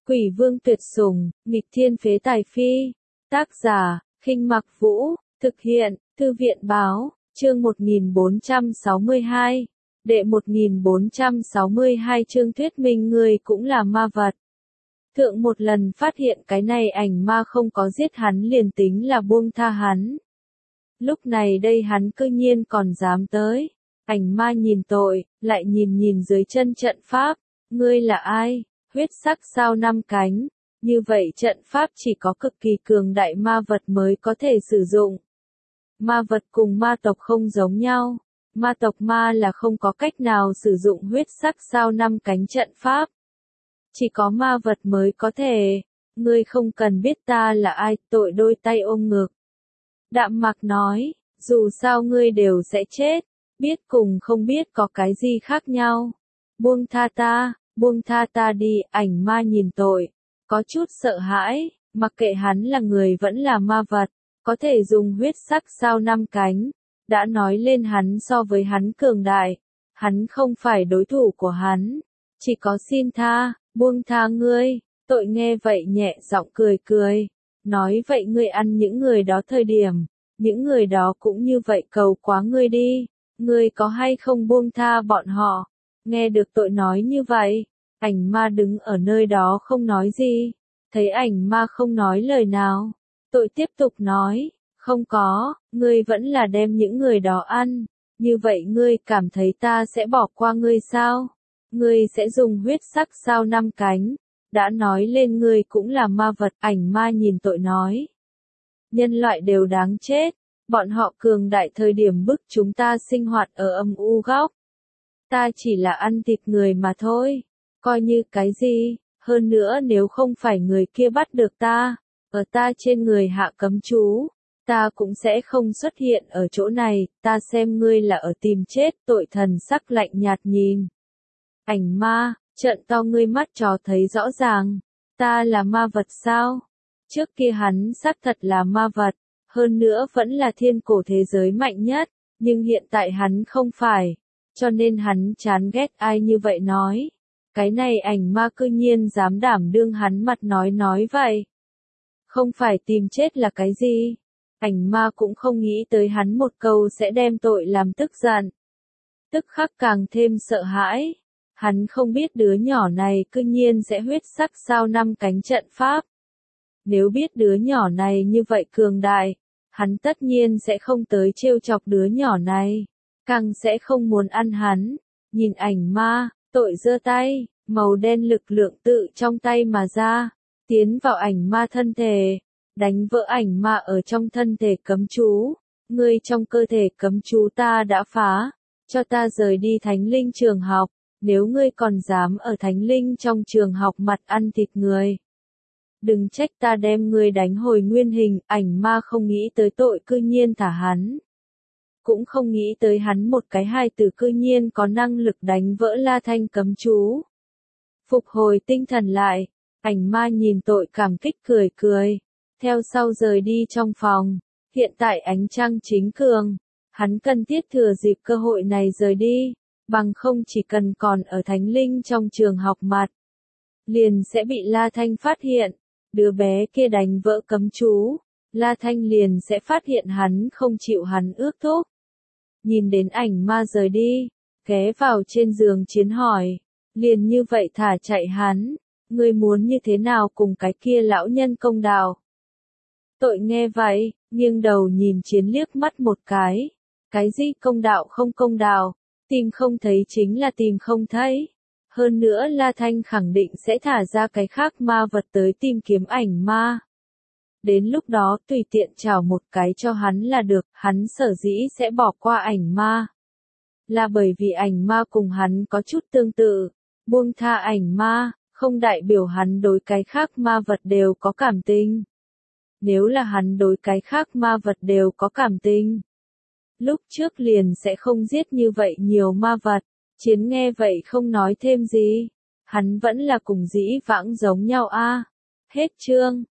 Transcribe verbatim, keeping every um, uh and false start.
Quỷ vương tuyệt sủng, nghịch thiên phế tài phi. Tác giả, Khinh Mặc Vũ, thực hiện, Thư viện báo, chương một nghìn bốn trăm sáu mươi hai. Đệ một nghìn bốn trăm sáu mươi hai chương thuyết minh ngươi cũng là ma vật. Thượng một lần phát hiện cái này ảnh ma không có giết hắn liền tính là buông tha hắn. Lúc này đây hắn cư nhiên còn dám tới. Ảnh ma nhìn tội, lại nhìn nhìn dưới chân trận pháp. Ngươi là ai? Huyết sắc sao năm cánh. Như vậy trận pháp chỉ có cực kỳ cường đại ma vật mới có thể sử dụng. Ma vật cùng ma tộc không giống nhau. Ma tộc ma là không có cách nào sử dụng huyết sắc sao năm cánh trận pháp. Chỉ có ma vật mới có thể. Ngươi không cần biết ta là ai, tội đôi tay ôm ngực. Đạm Mạc nói, dù sao ngươi đều sẽ chết, biết cùng không biết có cái gì khác nhau. Buông tha ta, buông tha ta đi, ảnh ma nhìn tội, có chút sợ hãi, mặc kệ hắn là người vẫn là ma vật, có thể dùng huyết sắc sao năm cánh, đã nói lên hắn so với hắn cường đại, hắn không phải đối thủ của hắn, chỉ có xin tha, buông tha ngươi, tội nghe vậy nhẹ giọng cười cười, nói vậy ngươi ăn những người đó thời điểm, những người đó cũng như vậy cầu quá ngươi đi, ngươi có hay không buông tha bọn họ, nghe được tội nói như vậy, ảnh ma đứng ở nơi đó không nói gì, thấy ảnh ma không nói lời nào, tội tiếp tục nói, không có, ngươi vẫn là đem những người đó ăn, như vậy ngươi cảm thấy ta sẽ bỏ qua ngươi sao, ngươi sẽ dùng huyết sắc sao năm cánh, đã nói lên ngươi cũng là ma vật, ảnh ma nhìn tội nói. Nhân loại đều đáng chết, bọn họ cường đại thời điểm bức chúng ta sinh hoạt ở âm u góc. Ta chỉ là ăn thịt người mà thôi, coi như cái gì, hơn nữa nếu không phải người kia bắt được ta, ở ta trên người hạ cấm chú, ta cũng sẽ không xuất hiện ở chỗ này, ta xem ngươi là ở tìm chết, tội thần sắc lạnh nhạt nhìn. Ảnh ma, trợn to ngươi mắt cho thấy rõ ràng, ta là ma vật sao? Trước kia hắn xác thật là ma vật, hơn nữa vẫn là thiên cổ thế giới mạnh nhất, nhưng hiện tại hắn không phải, cho nên hắn chán ghét ai như vậy nói. Cái này ảnh ma cư nhiên dám đảm đương hắn mặt nói nói vậy. Không phải tìm chết là cái gì? Ảnh ma cũng không nghĩ tới hắn một câu sẽ đem tội làm tức giận. Tức khắc càng thêm sợ hãi. Hắn không biết đứa nhỏ này cư nhiên sẽ huyết sắc sao năm cánh trận pháp. Nếu biết đứa nhỏ này như vậy cường đại, hắn tất nhiên sẽ không tới trêu chọc đứa nhỏ này, càng sẽ không muốn ăn hắn. Nhìn ảnh ma, tội giơ tay, màu đen lực lượng tự trong tay mà ra, tiến vào ảnh ma thân thể, đánh vỡ ảnh ma ở trong thân thể cấm chú. Ngươi trong cơ thể cấm chú ta đã phá, cho ta rời đi thánh linh trường học, nếu ngươi còn dám ở thánh linh trong trường học mặt ăn thịt người. Đừng trách ta đem ngươi đánh hồi nguyên hình, ảnh ma không nghĩ tới tội cư nhiên thả hắn. Cũng không nghĩ tới hắn một cái hài tử cư nhiên có năng lực đánh vỡ La Thanh cấm chú. Phục hồi tinh thần lại, ảnh ma nhìn tội cảm kích cười cười, theo sau rời đi trong phòng, hiện tại ánh trăng chính cường, hắn cần thiết thừa dịp cơ hội này rời đi, bằng không chỉ cần còn ở thánh linh trong trường học mặt, liền sẽ bị La Thanh phát hiện. Đứa bé kia đánh vỡ cấm chú, La Thanh liền sẽ phát hiện hắn không chịu hắn ước thúc. Nhìn đến ảnh ma rời đi, ghé vào trên giường chiến hỏi, liền như vậy thả chạy hắn, ngươi muốn như thế nào cùng cái kia lão nhân công đạo. Tội nghe vậy, nghiêng đầu nhìn chiến liếc mắt một cái, cái gì công đạo không công đạo, tìm không thấy chính là tìm không thấy. Hơn nữa La Thanh khẳng định sẽ thả ra cái khác ma vật tới tìm kiếm ảnh ma. Đến lúc đó tùy tiện chào một cái cho hắn là được, hắn sở dĩ sẽ bỏ qua ảnh ma. Là bởi vì ảnh ma cùng hắn có chút tương tự, buông tha ảnh ma, không đại biểu hắn đối cái khác ma vật đều có cảm tình. Nếu là hắn đối cái khác ma vật đều có cảm tình, lúc trước liền sẽ không giết như vậy nhiều ma vật. Chiến nghe vậy không nói thêm gì, hắn vẫn là cùng dĩ vãng giống nhau a. Hết chương.